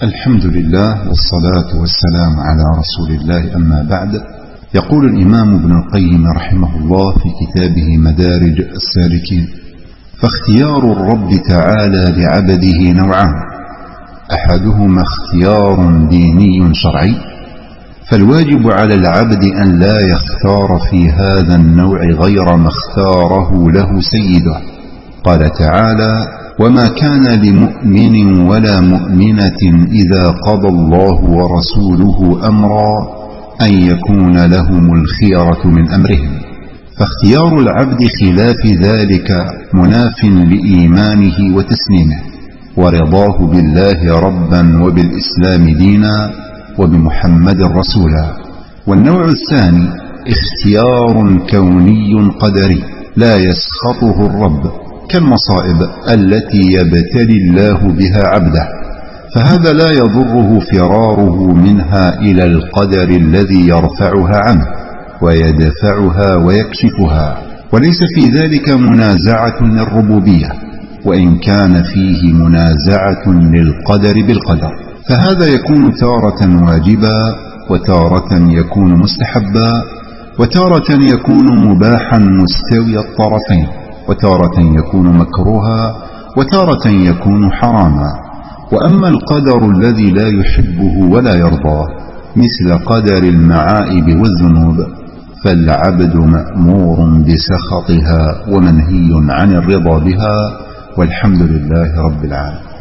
الحمد لله والصلاة والسلام على رسول الله، أما بعد. يقول الإمام ابن القيم رحمه الله في كتابه مدارج السالكين: فاختيار الرب تعالى لعبده نوعان: أحدهما اختيار ديني شرعي، فالواجب على العبد أن لا يختار في هذا النوع غير ما اختاره له سيده. قال تعالى: وما كان لمؤمن ولا مؤمنة إذا قضى الله ورسوله أمرا أن يكون لهم الخيرة من أمرهم. فاختيار العبد خلاف ذلك مناف لإيمانه وتسليمه ورضاه بالله ربا وبالإسلام دينا وبمحمد رسولا. والنوع الثاني اختيار كوني قدري لا يسخطه الرب، كالمصائب التي يبتلي الله بها عبده، فهذا لا يضره فراره منها إلى القدر الذي يرفعها عنه ويدفعها ويكشفها، وليس في ذلك منازعة للربوبية، وإن كان فيه منازعة للقدر بالقدر، فهذا يكون تارة واجبا، وتارة يكون مستحبا، وتارة يكون مباحا مستوي الطرفين، وتارة يكون مكروها، وتارة يكون حراما. وأما القدر الذي لا يحبه ولا يرضاه مثل قدر المعائب والذنوب، فالعبد مأمور بسخطها ومنهي عن الرضا بها، والحمد لله رب العالمين.